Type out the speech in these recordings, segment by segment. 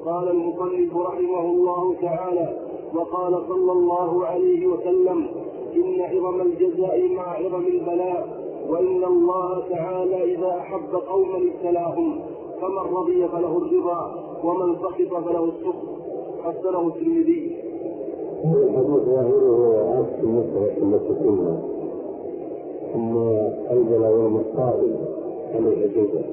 قال المصنف رحمه الله تعالى: وقال صلى الله عليه وسلم: إن عظم الجزاء مع عظم البلاء، وإن الله تعالى إذا أحب قوما ابتلاهم، فمن رضي فله الرضا ومن سخط فله السخط. حسنه الترمذي. هذا الحديث ظاهره عكس المسألة التي قلنا أن البلاء والمصائب عليه جزاء،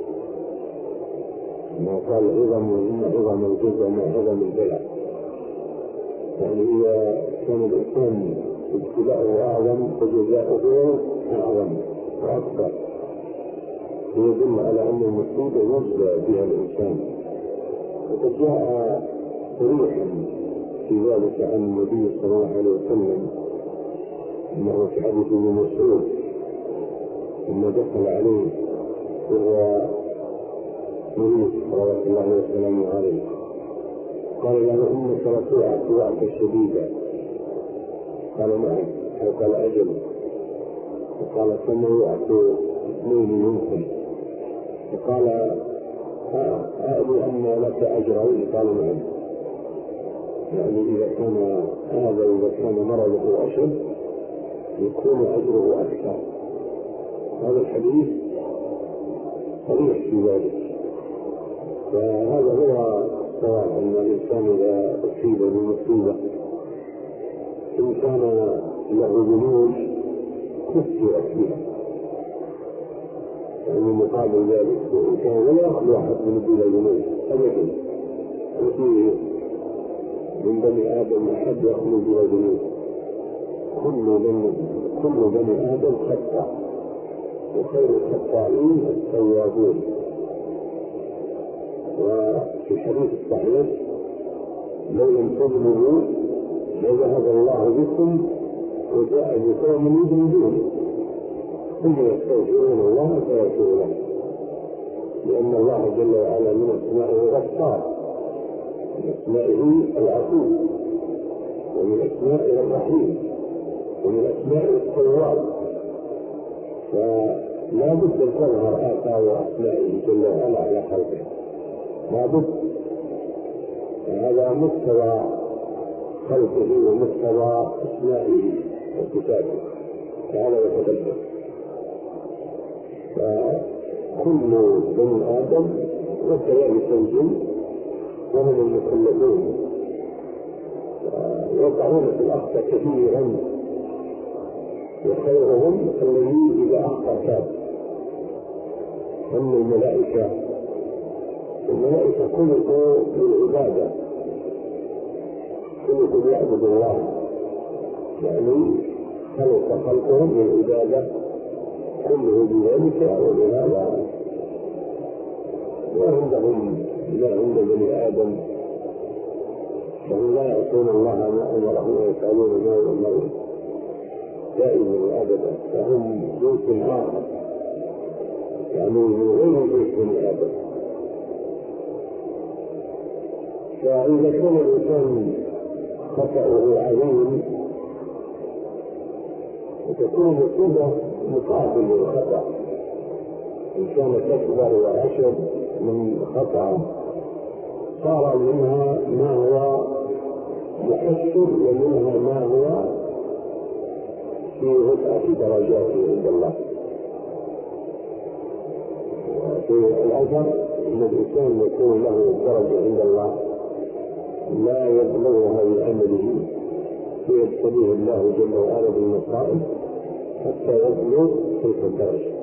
ما قال إن عظم الجزاء مع عظم البلاء، يعني إذا كان الإنسان ابتلاءه أعظم فجزاؤه أعظم وأكثر، يدل على أن المصيبة يجزى بها الإنسان. وقد جاء صريحا في ذلك عن النبي صلى الله عليه وسلم أنه في حديث ابن مسعود لما دخل عليه وهو مريض صلوات الله وسلامه عليه قال له: إنك لتوعك وعكا شديدا. قال: نعم. قال: أجل. وقال: كما يوعك اثنين منكم. فقال: أعلم أن لك أجرين. قال: نعم. يعني إذا كان مرضه أشد يكون أجره أكثر. هذا الحديث صريح في ذلك. فهذا هو الصواب، أن الإنسان إذا أصيب بمصيبة إن كان له ذنوب كفرت بها، يعني مقابل ذلك إن كان لا يخلو أحد من بلا ذنوب أبدا، وفيه من بني آدم أحد يخلو بلا ذنوب، كل بني آدم خطأ، وخير الخطائين التوابون. وفي الحديث الصحيح: لو لم تذنبوا لذهب الله بكم وجاء بقوم يذنبون ثم يستغفرون الله فيغفر لهم، لأن الله جل وعلا من أسمائه غفار، من أسمائه العفو، ومن أسمائه الرحيم، ومن أسمائه التواب. فلا بد أن تظهر آثار أسمائه جل وعلا على خلقه، لا بد. هذا مستوى خلقه ومستوى أسمائه وكتابه تعالى وتقدم. فكل بني آدم وكذلك الجن وهم المكلفون يقعون في الأخطاء كثيرا، وخيرهم الذي إذا أخطأ تاب. أما الملائكة خلقوا للعبادة، خلقوا ليعبدوا الله، يعني خلقهم للعبادة كله بذلك. ولهذا وعندهم لا عند بني آدم، فهم لا يعصون الله ما أمرهم ويفعلون ما يؤمرون دائما وأبدا، فهم جنس آخر، يعني غير جنس بني آدم. فإذا كان الإنسان خطأه عظيم وتكون مصيبة مقابل للخطأ، إن كانت أكبر وأشد من خطأ صار منها ما هو محسن ومنها ما هو في رفعة درجاته عند الله. وفي الأثر أن الإنسان يكون له درجة عند الله لا يبلغها بعمله، فيبتليه الله جل وعلا بالمصائب حتى يبلغ تلك الدرجة.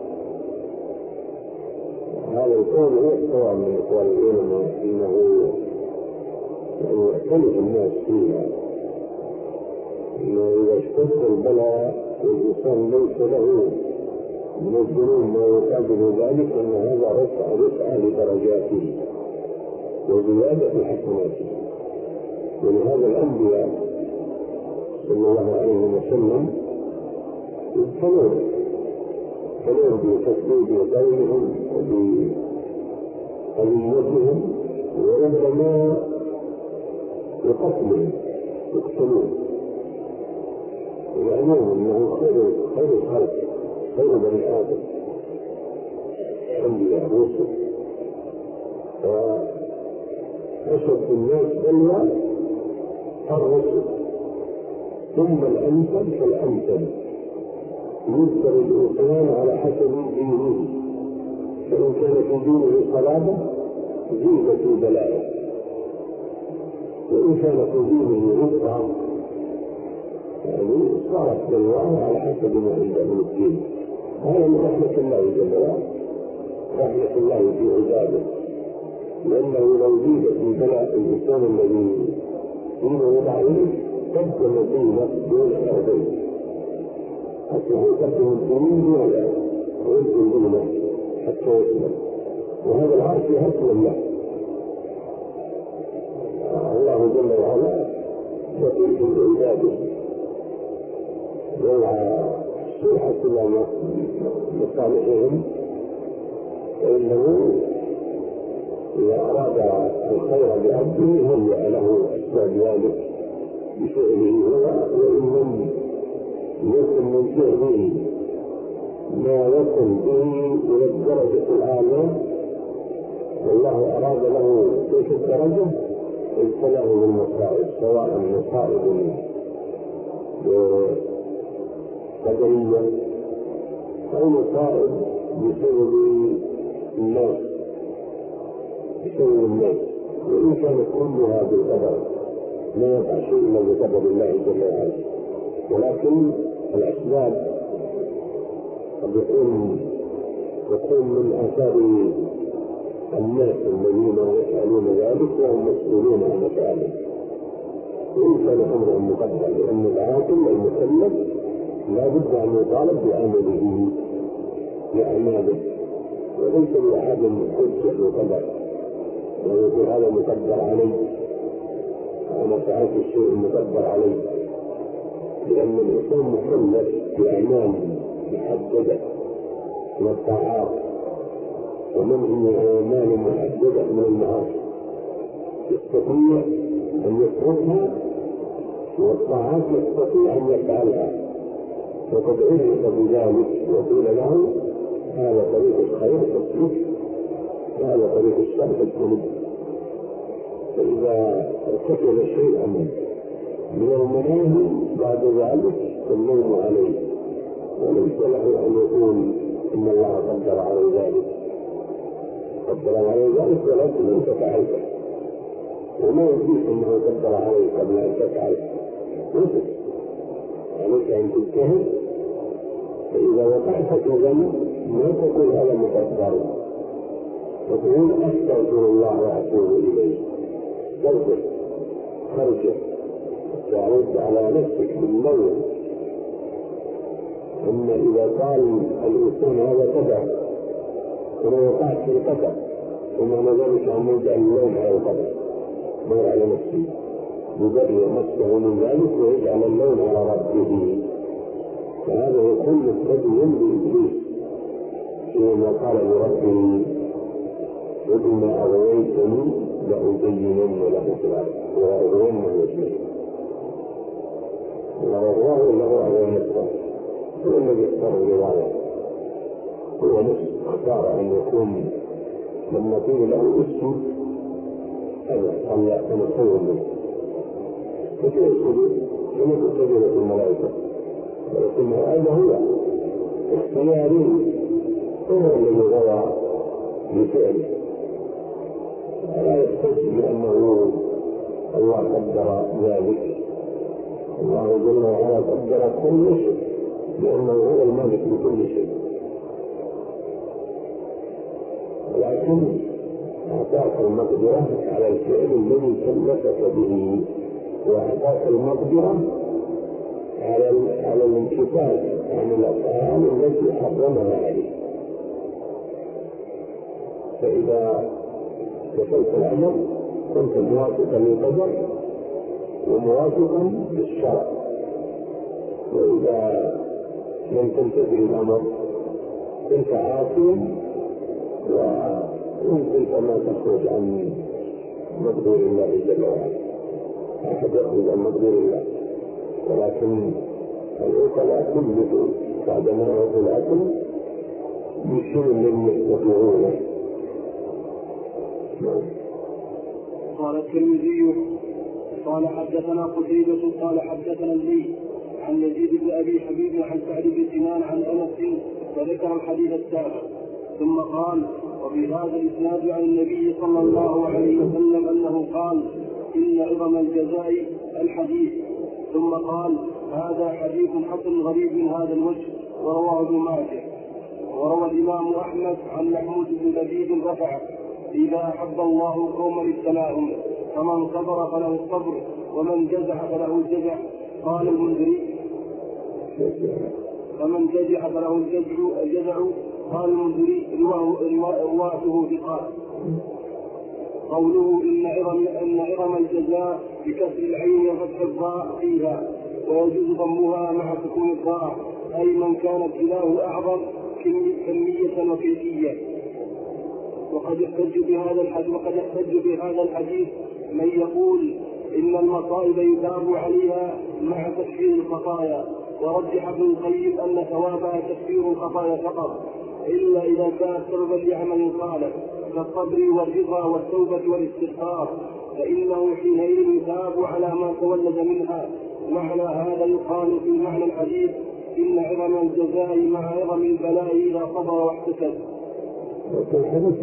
هذا القول هو الصواب من أقوال العلماء، إنه يختلف الناس فيها، إنه إذا اشتد البلاء والإنسان ليس له من الذنوب ما يقابل ذلك، أن هذا رفع لدرجاته وزيادة حسناته. ولهذا الأنبياء صلى الله عليه وسلم يبتلون بتسديد قولهم وبقضيتهم، وربما بقتلهم يقتلون، ويعلمون أنه خير الخلق، خير بني آدم، أنبياء رسل. أشد الناس بلوى الرسل، ثم الأمثل فالأمثل، يذكر الإنسان على حسب دينه، فإن كان في دينه صلابة زيد في بلائه، وإن كان في دينه رفعة يعني صارت بلواه على حسب ما عنده من الدين. هذا من رحمة الله جل وعلا، رحمة الله في عباده، لأنه لو زيد في بلاء الإنسان الذي دينه ضعيف قدم دينه دون الأرضين، حتى يقدم الدين دون الأرض ويبذل دينه حتى يسلم، وهذا العرش هزم له. الله جل وعلا لطيف بعباده، يوعى الصلح إلى مصالحهم، فإنه إذا أراد الخير بعبده هيأ له أسباب ذلك بفعله هو، وإن لم يكن من فعله ما يصل به إلى الدرجة الأعلى والله أراد له تلك الدرجة ابتلاه بالمصائب، سواء مصائب قدرية أو مصائب بسبب الناس، وإن كانت كلها بالقدر لا يقع شيء إلا بقدر الله جل وعلا، ولكن الأسباب قد يكون من آثار الناس الذين يفعلون ذلك وهم مسؤولون عن أفعالهم، وإن كان أمرهم مقدر، لأن العاقل المكلف لا بد أن يطالب بعمله بأعماله، وليس لأحد حجة وقدر ويقول هذا مقدر علي، أنا فعلت الشيء المقدر علي، لأن الإنسان مكلف بأعمال محددة من الطاعات ومنع أعمال محددة من المعاصي، يستطيع أن يتركها والطاعات يستطيع أن يفعلها، وقد عرف بذلك وقيل له هذا طريق الخير فاسلك، وهذا طريق الشر فاسلك. فإذا ارتكب شيئا من المناهي بعد ذلك فاللوم عليه، وليس له أن يقول إن الله قدر على ذلك، قدر على ذلك ولكن أنت فعلته، وما يجيك أنه قدر عليك قبل أن تفعل، عليك أن تجتهد. فإذا وقعت في ذنب ما تقول هذا مقدر، وتقول أستغفر الله وأتوب إليه، ترجع خرجه تعود على نفسك باللوم. أما إذا قال الإنسان هذا قدر وما وقعت في القدر وما ذلك أن يجعل اللوم على القدر ما على نفسه، يبرئ نفسه من ذلك ويجعل اللوم على ربه، فهذا يكون مستديا بإبليس فيما قال لربه وبما أغويتني لأزينن له في الأرض وأغوين وجهه، الله له أغوين نفسه، هو الذي اختار الرواية، هو نفسه اختار أن يكون لما قيل له اسم هذا الله أنا خير منه، فكيف السجود لم يكن سجدة الملائكة، ولكن هذا هو اختياري، هو الذي غوى بفعله، لا يحتج بأنه الله قدر ذلك. الله جل وعلا قدر كل شيء لأنه هو المالك لكل شيء، ولكن أعطاك المقدرة على الفعل الذي كلفك به، وأعطاك المقدرة على الانكفاف عن الأفعال التي حرمها عليك. فإذا وصلت الأمر كنت موافقا للقدر وموافقا للشرع، وإذا لم تنتهي الأمر كنت عاصيا ويمكن ما تخرج عن مقدور الله جل وعلا، أحد يخرج عن مقدور الله، ولكن العقلاء كلهم بعدما يعطوا العقل بشيء لم يستطيعونه. قال الترمذي قال حدثنا قتيبة قال حدثنا الليث عن يزيد بن أبي حبيب عن سعد بن سنان عن أنس فذكر الحديث السابق ثم قال وفي هذا الإسناد عن النبي صلى الله عليه وسلم أنه قال إن عظم الجزاء الحديث ثم قال هذا حديث حسن غريب من هذا الوجه ورواه ابن ماجه. وروى الإمام أحمد عن محمود بن لبيد رفعه إذا أحب الله قوما ابتلاهم فمن صبر فله الصبر ومن جزع فله الجزع. قال المنذري فمن جزع فله الجزع. قال المنذري رواته ثقات. قوله إن عظم الجزاء بكسر العين وفتح الضاء فيها ويجوز ضمها مع سكون الضاء أي من كان ابتلاه أعظم كمية وكيفية. وقد يحتج بهذا الحديث من يقول إن المصائب يثاب عليها مع تكفير الخطايا ورجح ابن القيم أن ثوابها تكفير الخطايا فقط إلا إذا كانت سببا لعمل صالح كالصبر والرضا والتوبة والاستغفار فإنه حينئذ يثاب على ما تولد منها. معنى هذا يقال في معنى الحديث إن عظم الجزاء مع عظم البلاء إذا صبر واحتسب. الحديث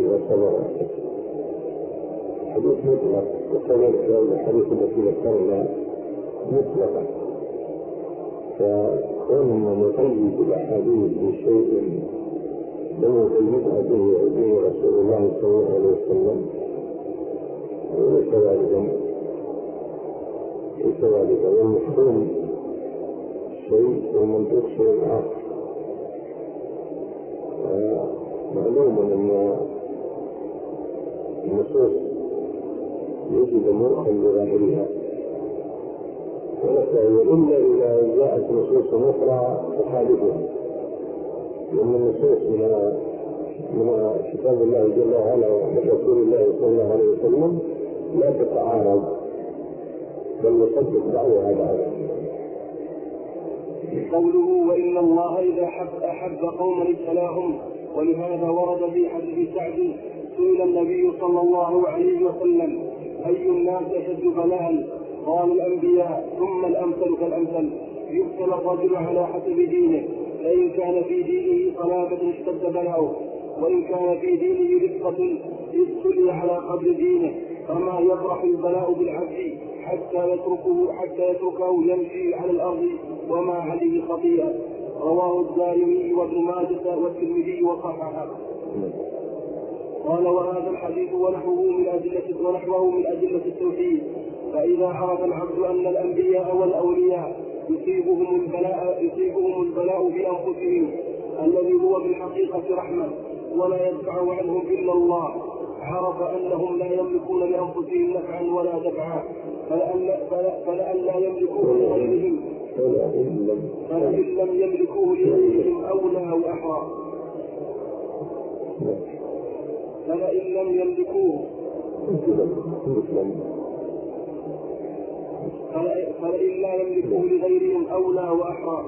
حديث مطلق وكذلك الحديث التي ذكرنا مطلقا فإن نقيد الأحاديث بشيء لم يقيدها به رسول الله صلى الله عليه وسلم ليس ذلك والمفهوم شيء والمنطق شيء آخر. معلوم أن النصوص يجب مرخا لظاهرها إلا إذا جاءت نصوص أخرى تخالفها لأن النصوص من كتاب الله جل وعلا ومن رسول الله صلى الله عليه وسلم لا تتعارض بل يصدق بعضها بعضا. قوله وإن الله إذا أحب قوما ابتلاهم ولهذا ورد في حديث سعد سئل النبي صلى الله عليه وسلم أي الناس أشد بلاء؟ قال الأنبياء ثم الأمثل فالأمثل. يبتلى الرجل على حسب دينه فإن كان في دينه صلابة اشتد بلاؤه وإن كان في دينه رفقة ابتلي على قدر دينه فما يبرح البلاء بالعبد حتى يتركه يمشي على الأرض وما عليه خطيئة. رواه الدارمي وابن ماجه والترمذي وصححه. قال وهذا الحديث ونحوه من أدلة التوحيد. فإذا عرف العبد أن الأنبياء والأولياء يصيبهم البلاء بأنفسهم الذي هو بالحقيقة رحمة ولا يدفع عنهم إلا الله عرف أنهم لا يملكون لأنفسهم نفعا ولا دفعا فلئلا يملكوه لغيرهم فإن لم يملكوه لغيرهم أولى وأحرى فلئن لم يملكوه لغيرهم أولى وأحرى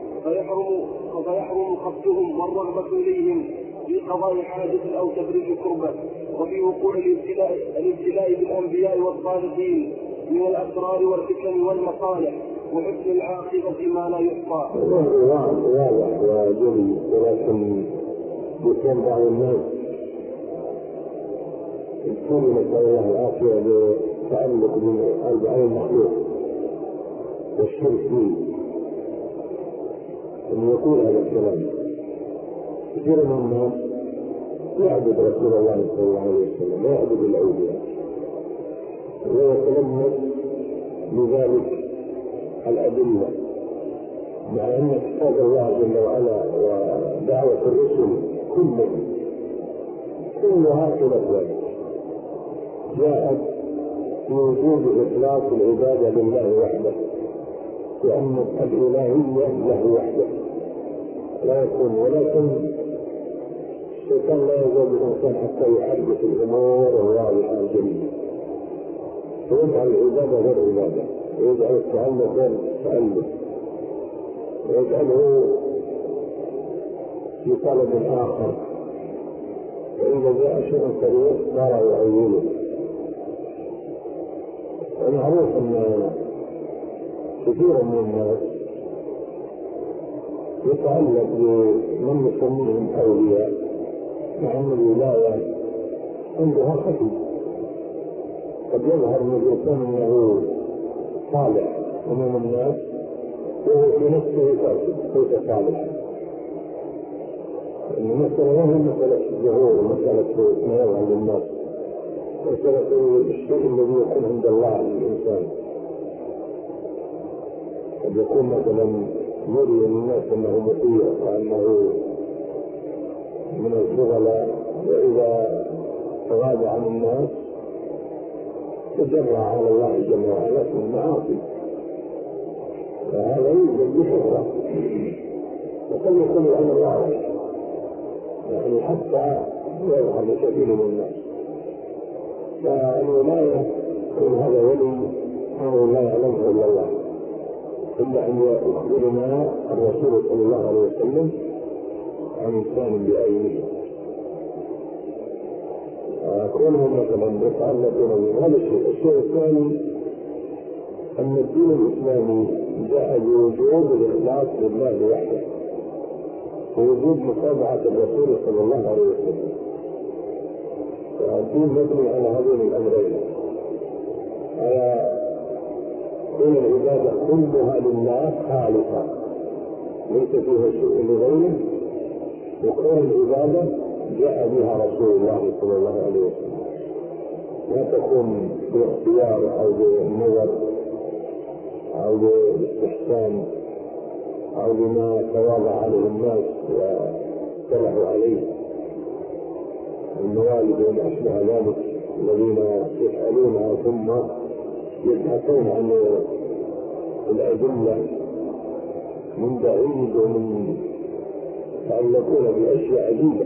فيحرم قصدهم والرغبة إليهم في قضاء حاجة أو تفريج كربة وفي وقوع الابتلاء بالأنبياء والصالحين من الأسرار والفتن والمصالح وحسن العاقبة ما لا يحصى. واضح وجلي ولكن يكون بعض الناس يكون نسأل الله العافية بتعلق بأي مخلوق والشرك فيه أن يقول هذا الكلام. كثير من الناس يعبد رسول الله صلى الله عليه وسلم لا يعبد الأولياء ويتلمس لذلك الأدلة مع أن كتاب الله جل وعلا ودعوة الرسل كلها ذلك جاءت في وجود إخلاص العبادة لله وحده لأن الإلهية له وحده لا يكون ولكن الشيطان لا يزال الإنسان حتى يحدث الأمور الواضحة الجلية ويجعل العبادة غير عبادة ويجعل التعلم غير تألف ويجعله في طلب آخر وإذا جاء شيء كبير صار يعينه ومعروف أن كثيرا من الناس يتعلق بمن يسميهم أولياء، مع أن الولاية عندها خفي. قد يظهر من الإنسان أنه صالح أمام الناس وهو في نفسه فاسد ليس صالحا. المسألة ما هي مسألة الظهور ومسألة ما يظهر للناس، مسألة الشيء الذي يكون عند الله للإنسان. قد يكون مثلا يري للناس أنه مطيع وأنه من الفضلاء، وإذا تغاضى عن الناس تجرع على الله جل وعلا في المعاصي، فهذا يوجد بشهرة. وقد يكون الأمر واضح يعني حتى يظهر لكثير من الناس. فالولاية يقول هذا ولي أمر لا يعلمه إلا الله، إلا أن يخبرنا الرسول صلى الله عليه وسلم عن إنسان بعينه كونهم مثلا يتعلقون بهذا الشيء. الشيء الثاني أن الدين الإسلامي جاء بوجوب الإخلاص لله وحده ووجوب متابعة الرسول صلى الله عليه وسلم. فالدين مبني على هذين الأمرين، على كون العبادة كلها لله خالصة ليس فيها شيء لغيره، وكون العبادة جاء بها رسول الله صلى الله عليه وسلم، لا تكون باختيار أو بالنظر أو بالاستحسان أو بما تواضع عليه الناس واقترحوا عليه الموالد وما أشبه ذلك الذين يفعلونها ثم يبحثون عن الأدلة من بعيد ومن يتعلقون بأشياء عجيبة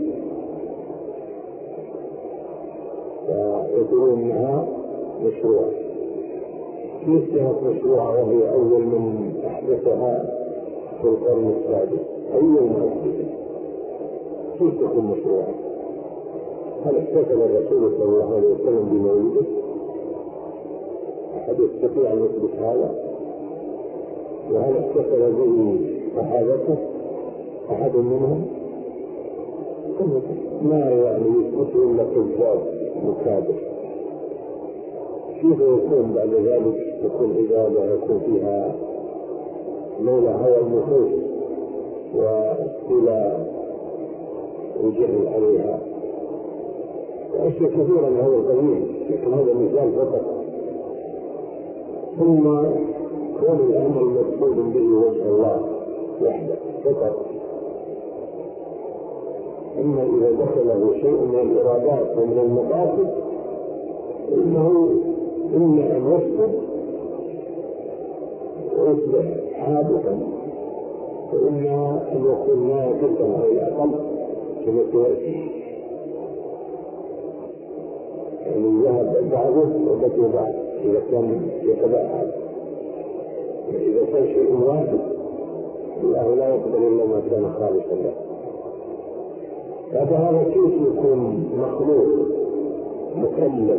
فيقولون إنها مشروعة. كيف كانت مشروعة وهي أول من أحدثها في القرن السادس؟ أول ما أحدثها كيف تكون مشروعة؟ هل احتفل الرسول صلى الله عليه وسلم بمولده؟ أحد يستطيع أن يثبت هذا؟ وهل احتفل به صحابته أحد منهم؟ ما يعني يثبت إلا كذاب مكابر. كيف يكون بعد ذلك تكون عبادة يكون فيها لولا هوى النفوس واستيلاء الجهل عليها وأشياء كثيرة من هذا القبيل، لكن هذا مثال فقط. ثم كون الأمر مقصود به وجه الله وحده فقط. أما إذا دخله شيء من الإرادات ومن المقاصد إنه إما أن يفسد ويصبح حادثا، وإما أن يكون ناقصا على الأقل كما سيأتي، يعني ذهب بعضه وبقي بعض إذا كان يتبعد. إذا كان شيء واحد الله لا يقبل إلا ما كان خالصا له. فهذا كيف يكون مخلوق مكلف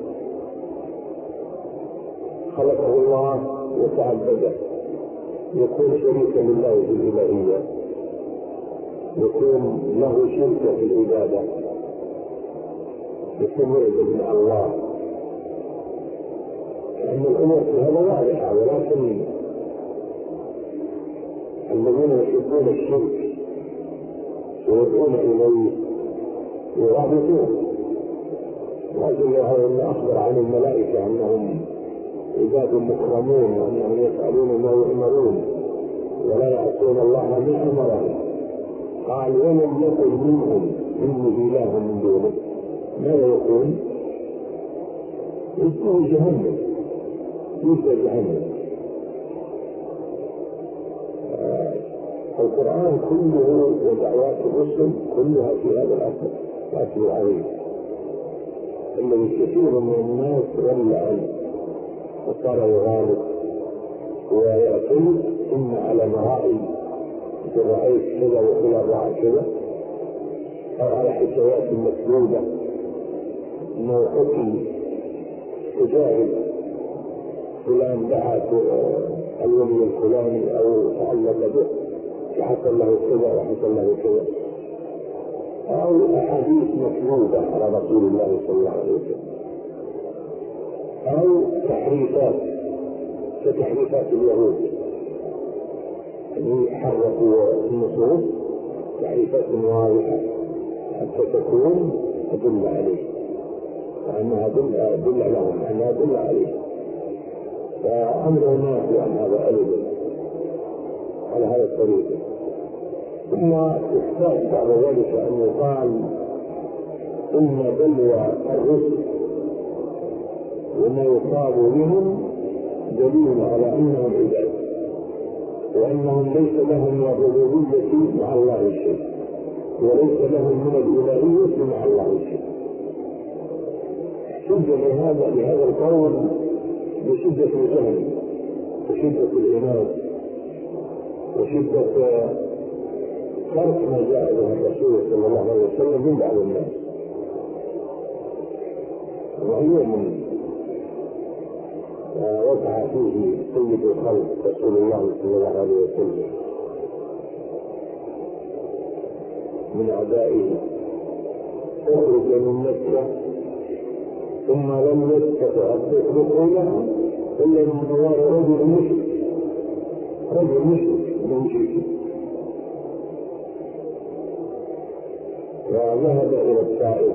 خلقه الله وتعبده، يكون شريكا لله في الإلهية، يكون له شركة في العبادة، يكون يعبد مع الله. لأن الأمور في هذا واضحة، ولكن الذين يحبون الشرك ويدعون إليه يرابطون. لكن الله أخبر عن الملائكة أنهم عباد مكرمون وأنهم يفعلون ما يؤمرون ولا يعصون الله ما أمرهم. قال ومن يقل منهم إني إله من دونه ماذا يقول؟ يقول جهنم، يوسى جهنم. القرآن كله ودعوات الرسل كلها في هذا الأصل الأصل العظيم الذي كثير من الناس ضل عنه وصار يغالط ويعتمد إما على مرائي رأيت كذا وكذا رأى كذا، أو على حكايات مكذوبة أنه حكم تجارب فلان دعا الولي الفلاني أو تعلق به فحصل له كذا وحصل له كذا، أو أحاديث مكذوبة على رسول الله صلى الله عليه وسلم، أو تحريفات كتحريفات اليهود، يعني حرفوا النصوص تحريفات واضحة حتى تكون تدل عليه، وأنها دل لهم أنها دل عليه، فأمر نافع عن هذا أيضا على هذا الطريق. ثم احتاج بعد ذلك أن يقال إن بلوى الرسل وما يصاب بهم دليل على أنهم عباد، وأنهم ليس لهم من الربوبية مع الله شيء، وليس لهم من الإلهية مع الله شيء. شدة لهذا القول بشدة الجهل وشدة العناد وشدة ترك ما جاء به الرسول صلى الله عليه وسلم من بعض الناس. ويوم وقع فيه سيد الخلق رسول الله صلى الله عليه وسلم من أعدائه أخرج من مكة ثم لم يستطع دخولها إلا من دوار رجل مشرك من مشركين، وذهب إلى الطائف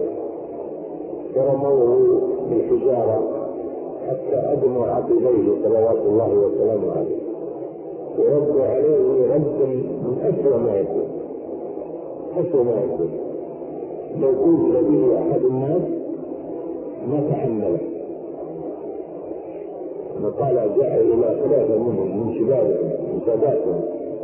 فرموه بالحجارة حتى أدموا عقبيه صلوات الله وسلامه عليه، ورد عليه ردا من أسوأ ما يكون. لو قلت به أحد الناس ما تحمله. وقال جاء إلى ثلاثة منهم من شبابهم من ساداتهم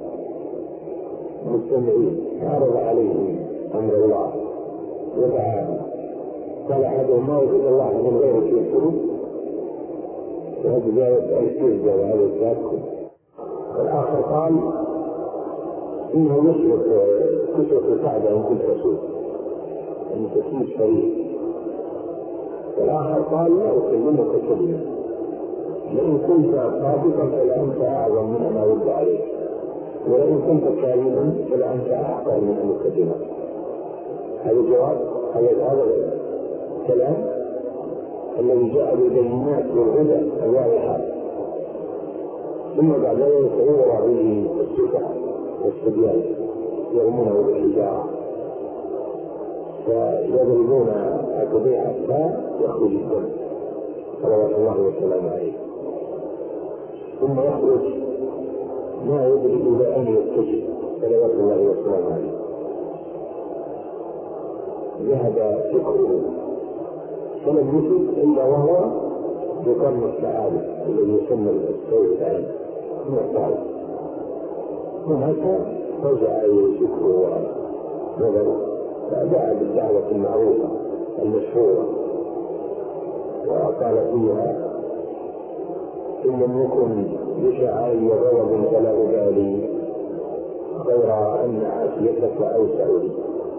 مستمعين، عرض عليهم أمر الله ودعاهم، قال أحدهم ما وجد الله من غير في الحروب، وهذا جاء الكذبة وهذا التأكد. والآخر قال إنه كسرة الكعبة إن كنت رسول، يعني تسمية شريف. والآخر قال لا أكلمك كلمة، لئن كنت صادقا فلأنت أعظم من أن أرد عليك، ولئن كنت كاذبا فلأنت أحقر من أن أكلمك. هذا الجواب، هذا الكلام الذي جاء بالبينات والهدى الواضحات. ثم بعد ذلك يورى به السفع والصبيان يرمونه بالحجارة فيضربون عقبيه حتى يخرج الدم صلوات الله وسلامه عليه، ثم يخرج ما يدري إلى أن يتجه صلوات الله وسلامه عليه. ذهب فكره فلم يفد إلا وهو بقرن السعادة الذي يسمى السيد الآن من الطائف. هناك رجع فكره ونظره فدعا بالدعوة المعروفة المشهورة، وقال فيها إن لم يكن بشعائر غضب فلا أبالي غير أن عافيتك أوسع لي.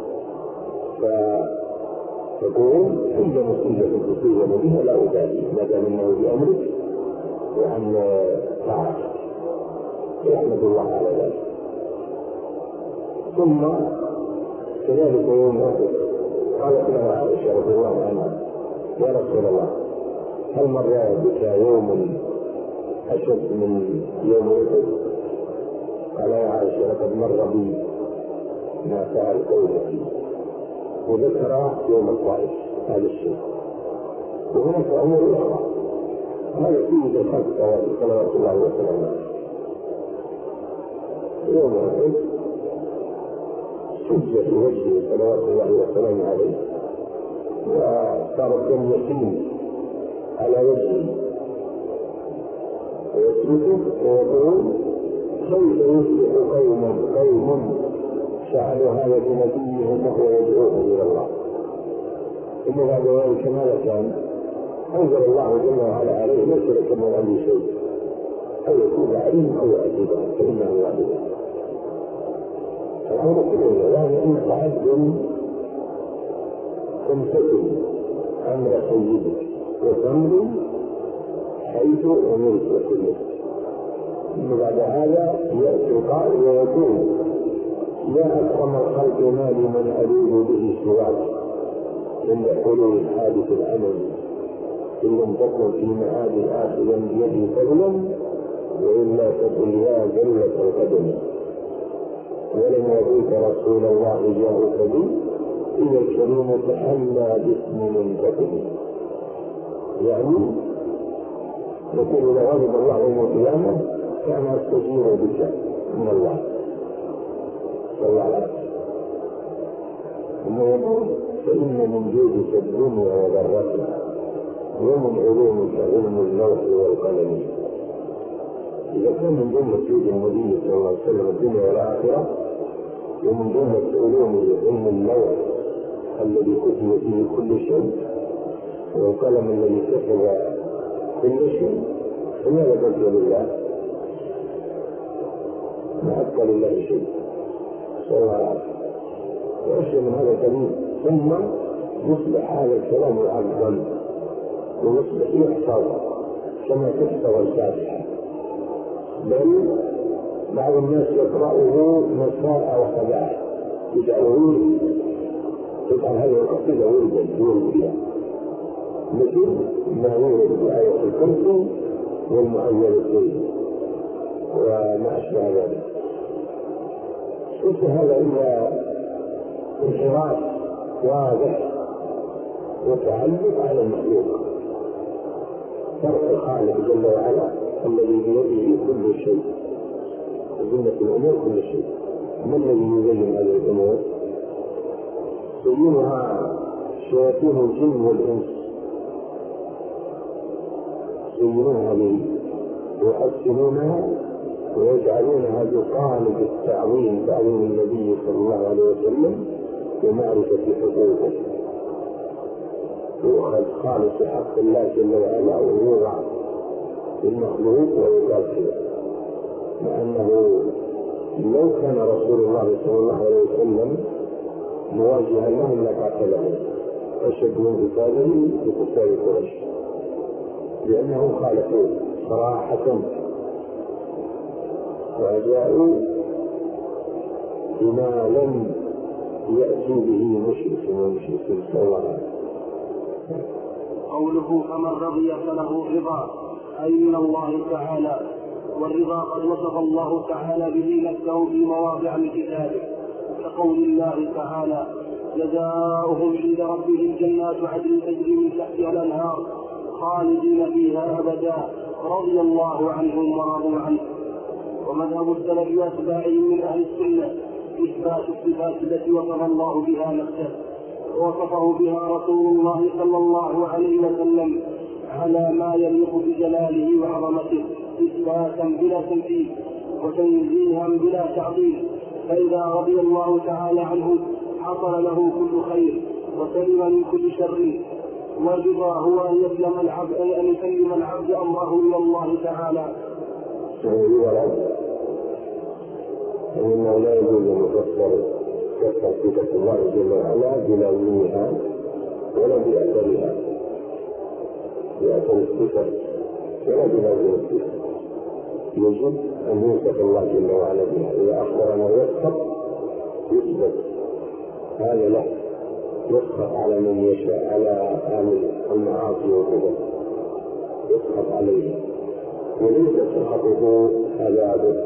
فتقول إن مصيبة تصيبني بها لا أبالي ما دام أنه بأمرك وعن طاعتك، يحمد الله على ذلك. ثم كذلك يوم أحد قالت له عائشة رضي الله عنها يا رسول الله هل مر بك يوم أشد من يوم أحد؟ قال يا عائشة لقد مر بي ما فعل قومك، وذكر يوم الطائف هذا الشيء. وهناك أمور أخرى هذا فيه دخل صلوات الله وسلامه عليه. يوم أحد سج في وجهه صلوات الله وسلامه عليه، وصار الدم يسيل على وجهه ويتركه ويقول كيف يصلح قوم فعلوا هذا بنبيهم وهو يدعوهم إلى الله. ثم بعد ذلك ماذا كان؟ أنزل الله جل وعلا عليه ليس لك من أمر شيء، أو يكون عليم أو يعذبهم فإنه يعذبهم. الأمر كله يعني أنت عبد تمتثل أمر سيدك وتمضي حيث أمرت كله. ثم بعد هذا يأتي القائل ويقول: لا أكرم الخلق ما لمن ألوذ به سواك عند حلول حادث الأمل، إن لم تكن في معاد آخذا بيدي فضلا، وإلا تقل يا جلة القدم، ولم يأتيك رسول الله جاءك بي إذا الكريم تحلى باسم منتقم. يعني يقول: إذا غضب الله يوم القيامة كان أستجير بك من الله صلى الله عليه وسلم. ثم يقول: فإن من جودك الدنيا وضرتها، ومن علومك علم اللوح والقلم. إذا كان من جملة جود النبي صلى الله عليه وسلم الدنيا والآخرة، ومن جملة علومه علم اللوح الذي كتب فيه كل شيء، والقلم الذي كتب كل شيء، فماذا تقول لله؟ ما أبقى لله شيء صلى الله عليه وسلم. وأشياء من هذا الكلام، ثم يصبح هذا الكلام الأفضل ويصبح يحفظ كما تحفظ الفاتحة، بل بعض الناس يقرأه مساء وصباح يجعله تجعل هذه القصيدة وردا يورد بها، مثل ما يورد بآية الكرسي والمعوذتين وما أشبه ذلك. ليس هذا إلا انحراف واضح وتعلق على المخلوق، فرق الخالق جل وعلا الذي بيده كل شيء، وزنة الأمور كل شيء. ما الذي يزين هذه الأمور؟ يزينها شياطين الجن والإنس، يزينونها به ويحسنونها ويجعلونها بقالب التعظيم، تعظيم النبي صلى الله عليه وسلم ومعرفة حقوقه، يؤخذ خالص حق الله جل وعلا ويوضع المخلوق ويقال كذا، مع أنه لو كان رسول الله صلى الله عليه وسلم مواجها لهم لقاتلهم أشد من قتاله بكفار قريش، لأنهم خالفوه صراحة وجاءوا بما لم يأتي به مشرك من المشركين صلى الله عليه وسلم. قوله: فمن رضي فله الرضا، أي من الله تعالى. والرضا قد وصف الله تعالى به نفسه في مواضع من كتابه، كقول الله تعالى: جزاؤهم عند ربهم جنات عدن تجري من تحتها الأنهار خالدين فيها أبدا رضي الله عنهم ورضوا عنه. ومذهب السلف وأتباعهم من أهل السنة إثبات الصفات التي وصف الله بها نفسه ووصفه بها رسول الله صلى الله عليه وسلم على ما يليق بجلاله وعظمته، إثباتا بلا تمثيل وتنزيها بلا تعطيل. فإذا رضي الله تعالى عنه حصل له كل خير وسلم من كل شر. والرضا هو أن يسلم العبد أمره إلى الله تعالى. فإنه لا يجوز أن يفسر صفة الله جل وعلا بلازمها ولا بأثرها، بأثر الصفة ولا بلازم الصفة. يجب أن يوصف الله جل وعلا بها، إذا أخبر أنه يسخط يثبت هذا له، يسخط على من يشاء، على أهل المعاصي والكفر يسخط عليه، وليس سخطه عذابه،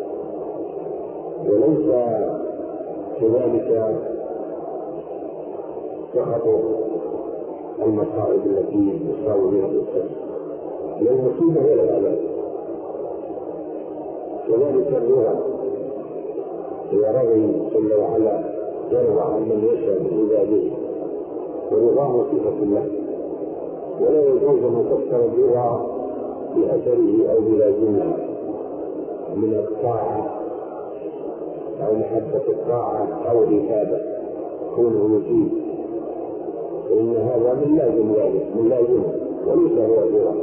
وليس كذلك سخط المصائب التي يصاب بها الإنسان، لا المصيبة ولا العذاب. كذلك الرضا، إذا رضي جل وعلا يرضى عن من يشاء من عباده، ورضاه صفة الله، ولا يجوز أن يفسر الرضا بأثره أو بلازمها من الطاعة أو محبة الطاعة أو العبادة كونه يجيب، فإن هذا من لازم ذلك، من لازمه وليس هو الرضا.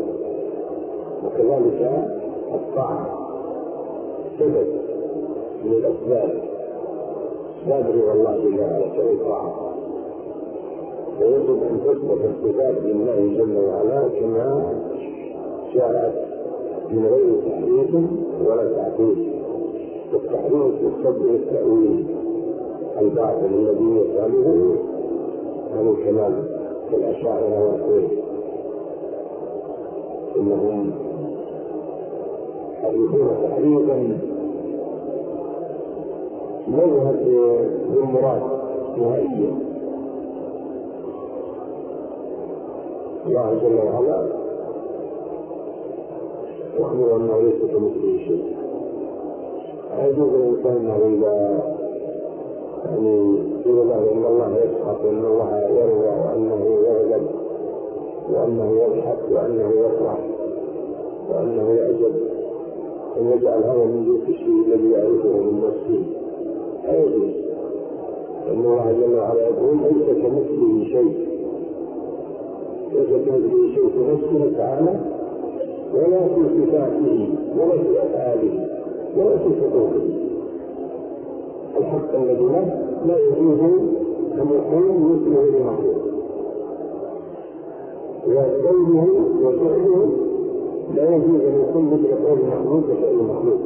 وكذلك الطاعة سبب من الأسباب، أسباب رضا الله جل وعلا كالطاعة، ويجب أن تثبت الصفات لله جل وعلا كما جاءت من غير تحريف ولا تعطيل. والتحريف يقصد التأويل الباطل الذي يفعله عن الكلام كالأشاعرة والخير، إنهم يحرفون تحريفا يذهب بالمراد نهائيا. الله جل وعلا يخبر أنه ليس كمثله شيء. يجوز الإنسان إذا يقول له إن الله يسخط وأن الله يرضى وأنه يغضب وأنه يضحك وأنه يفرح وأنه يعجب، أن يجعل هذا من جنس الشيء الذي يعرفه من نفسه. لا يجوز، لأن الله جل وعلا يقول ليس كمثله شيء، ليس كمثله شيء في نفسه تعالى ولا في صفاته ولا في أفعاله ولا في حقوقه. الحق الذي لا يجوز أن يكون مثله لمخلوق، وقوله وفعله لا يجوز أن يكون مثل قول مخلوق وفعل مخلوق،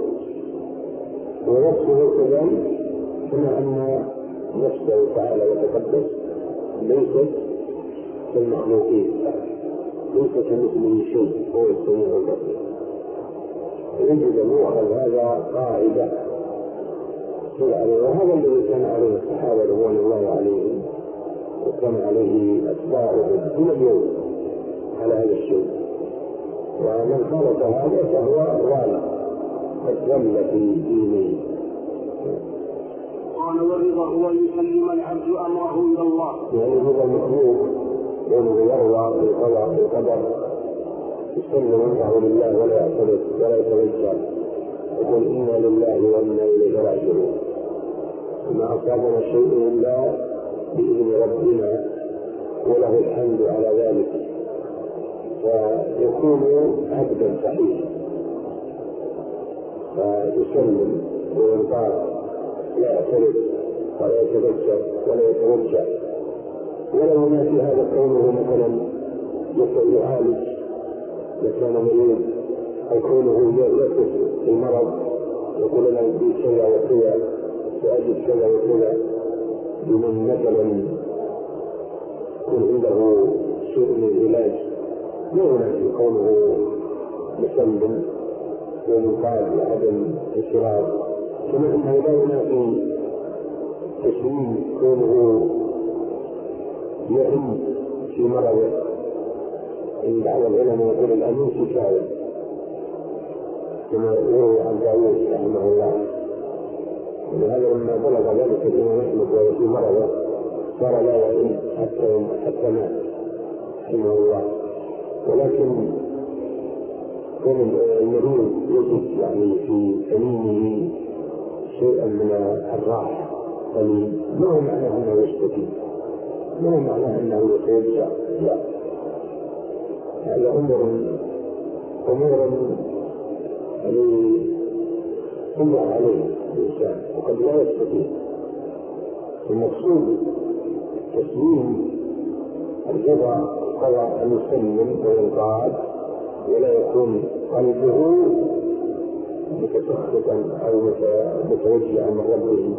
ووصفه كذلك كما أن نفسه تعالى وتقدس ليست كالمخلوقين، ليس كمثله شيء، هو السميع البصير. يجب أن يؤخذ هذا قاعدة، وهذا الذي كان عليه الصحابة رضوان الله عليهم وكان عليه أتباعهم من اليوم على هذا الشيء. ومن خالف هذا فهو ضال قد ضل في دينه. قال والرضا هو أن يسلم العبد أمره إلى الله، يعني هذا المخلوق وأنه يرضى بالقدر يسلم أمره لله ولا يعترض ولا يتوجه، يقول إنا لله وإنا إليه راجعون، وما أصابنا شيء إلا بإذن ربنا وله الحمد على ذلك، فيكون عبدا صحيحا فيسلم وينقاد، لا يعترض ولا يتذكر ولا يتوجه. ولو ما في هذا كونه مثلا يعالج لكان مريض، أو كونه يصف المرض يقول له في كذا وكذا وأجد كذا وكذا، بمن مثلا يكون عنده شيء من العلاج لا ينافي كونه مسلم ومقاد لعدم انشراح، كما أنه لا ينافي تسليم كونه يئن في مرضه. إن بعض العلماء يقول الأمين كفاية، كما يروي عن داوود رحمه الله، ولهذا لما بلغ ذلك الإمام أحمد وهو في مرضه صار لا يئن حتى مات رحمه الله. ولكن كان المريض يجد يعني في سمينه شيئا من الراحة، ما هو معناه أنه يشتكي، ما هو معناه أنه يتوجع، لا، هذا أمور يمر عليه الإنسان وقد لا يستطيع. المقصود تسليم الرضا هو أن يسلم وينقاد ولا يكون قلبه متسخطا أو متوجعا من ربه.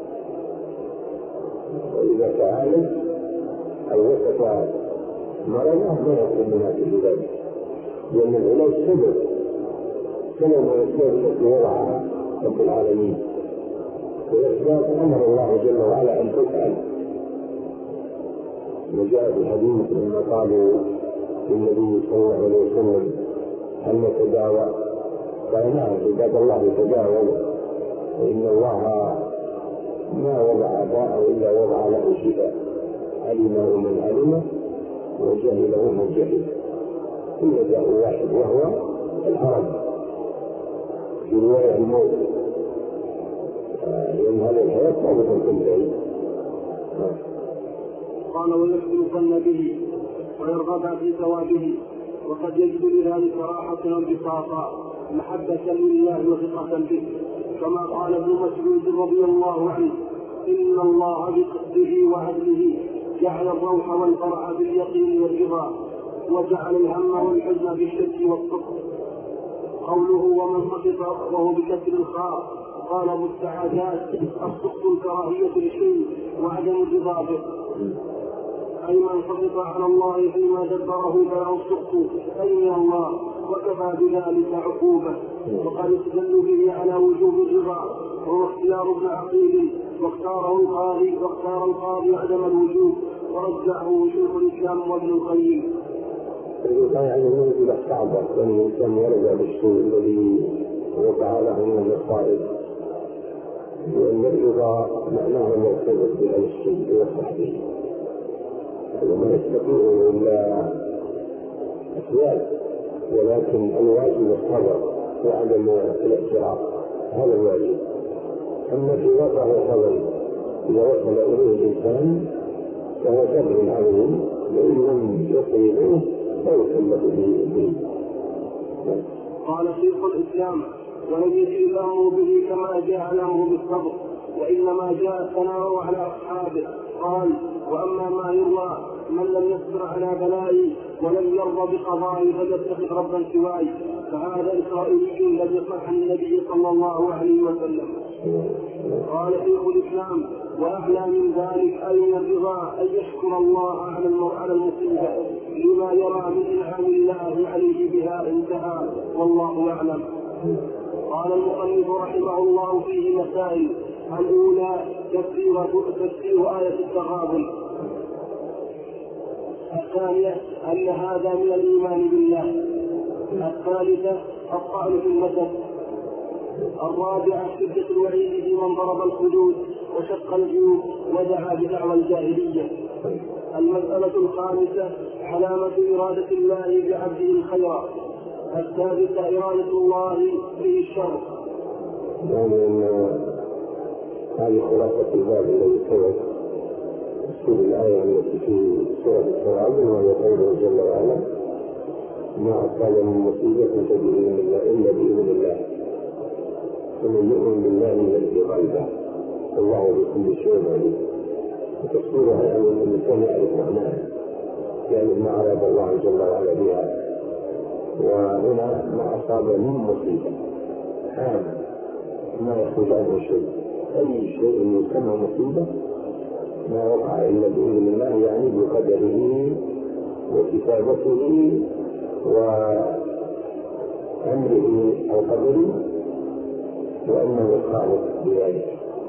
وإذا تعالج أو وصف مرضه لا يكون مناسب ذلك، لأن العلاج سبب من الأسباب التي وضعها رب العالمين، والأسباب أمر الله جل وعلا أن تفعل. وجاء في الحديث لما قالوا للنبي صلى الله عليه وسلم هل نتداوى؟ قال نعم عباد الله يتداوى، وإن الله ما وضع داء إلا وضع له شفاء، علمه من علمه وجهله من جهله، كل داء واحد وهو الهرم، في رواية الموت، لأن هذه الحياة ثابتة في العلم. قال ويحسن الظن به ويرغب في ثوابه، وقد يجد لذلك راحة وانبساطا محبة لله وثقة به، كما قال ابن مسعود رضي الله عنه إن الله بقصده وعدله جعل الروح والفرح باليقين والرضا، وجعل الهم والحزن في الشرك والكفر. قوله ومن سقط وهو بكسر الخاء قال ابو السعادات السقط الكراهية للشيء وعدم الرضا به، أي من سقط على الله فيما دبره فله السقط أي من الله وكفى بذلك عقوبة. وقد استدلوا به على وجوب الرضا وهو اختيار ابن عقيل واختار القاضي عدم الوجوب ورجعه شيخ الإسلام وابن القيم. يعني يجب الصعبة أن الإنسان يرجع بالشيء الذي وقع له من المصائب، لأن الرضا معناه أن يرتبط بهذا الشيء ويفرح به، وما يستطيع إلا أسباب، ولكن الواجب الصبر وعدم الاعتراض، هذا الواجب. أما في وضع الصبر إذا وصل إليه الإنسان فهو صبر عليه، وإن لم يصل إليه فيكلف به. قال شيخ الإسلام ولم يجي الأمر به كما جاء الأمر بالصبر، وإنما جاء الثناء على أصحابه. قال وأما ما يروى من لم يصبر على بلائي ولم يرضى بقضائي فليتخذ ربا سواي، فهذا إسرائيلي لم يصح عن النبي صلى الله عليه وسلم. قال شيخ الإسلام وأعلى من ذلك أي الرضا أن يشكر الله على المصيبة لما يرى من إنعام الله عليه بها، انتهى والله أعلم. قال المؤلف رحمه الله فيه مسائل: الأولى تفسير آية التغابن، الثانية أن هذا من الإيمان بالله، الثالثة الطعن في النسب، الرابعة شدة الوعيد في من ضرب الحدود وشق الجيوب ودعا بدعوى الجاهلية، المسألة الخامسة علامة إرادة الله بعبده الخير، السادسة إرادة الله به الشر. يعني أن هذه خلاصة الباب الذي سبق تفسير الآية التي في سورة التغابن، وهي قوله جل وعلا: ما أصاب من مصيبة إلا بإذن الله، ومن يؤمن بالله يهدي قلبه والله بكل شيء عليم. وتفسيرها يعني أن الإنسان يعرف معناها، يعني ما أراد الله جل وعلا بها. وهنا ما أصاب من مصيبة حال ما يخرج عنه شيء، أي شيء يسمى مصيبة ما وقع إلا بإذن الله، يعني بقدره وكتابته وأمره أو قدره، وأنه الخالق بذلك،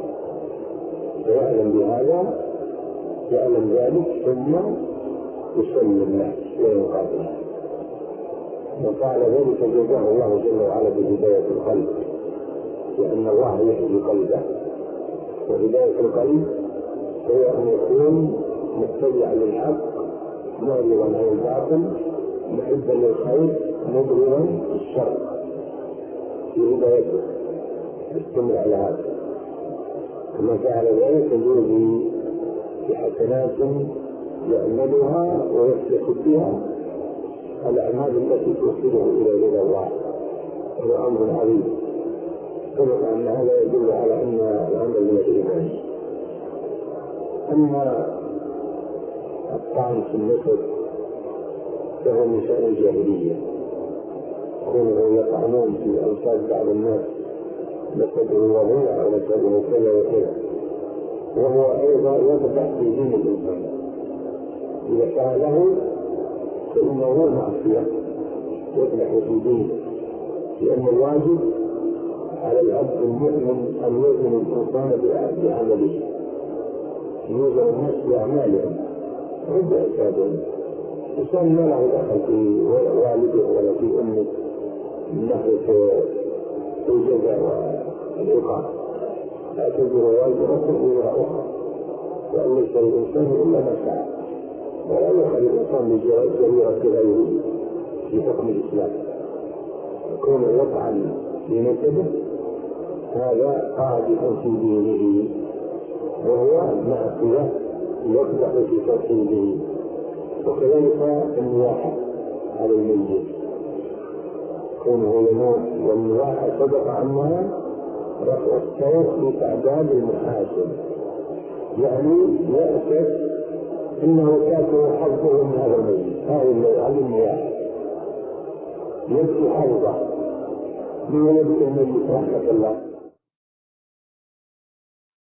فيعلم بهذا، يعلم ذلك ثم يسلم له ويقابله. وفعل ذلك جزاه الله جل وعلا بهداية القلب، لأن الله يهدي قلبه، وهداية القلب هي أن يكون متبعا للحق معرضا عن الباطل محبا للخير مبغضا للشر، في هدايته يستمر على هذا. وما فعل ذلك يجوز بحسنات يعملها ويفلح بها الأعمال التي توصله إلى رضا الله، هو أمر عظيم. سبق أن هذا يدل على أن الأمر من الإيمان. أما الطعن في النسب فهو من شأن الجاهلية، كونوا يطعنون في أنساب بعض الناس، نسبه وضيع أو نسبه كذا وكذا، وهو أيضا يضبط في دين الإنسان. إذا فعله فإنه معصية يفلح في دينه، لأن الواجب على العبد المؤمن أن يوزن الإنسان بعمله، يوزن الناس بأعمالهم عند أسبابهم. الإنسان ما له دخل في والده ولا في أمه من ناحية الجزاء والعقاب، لا تزر والدة وزر أخرى، وأن ليس الإنسان إلا ما سعى، ولا يخل الإنسان بجريرة غيره في حكم الإسلام. يكون يطعن في نسبه هذا قاذف في دينه، وهو معصية يقدح في توحيده. وكذلك النياحة على الميت، كونه يموت، والنياحة سبق عنها رفع الصوت بتعداد المحاسن، يعني يأسف إنه كان حظه من هذا المجلس، هذا اللي يعلمني إياه يبكي حظه من ولد المجلس رحمة الله.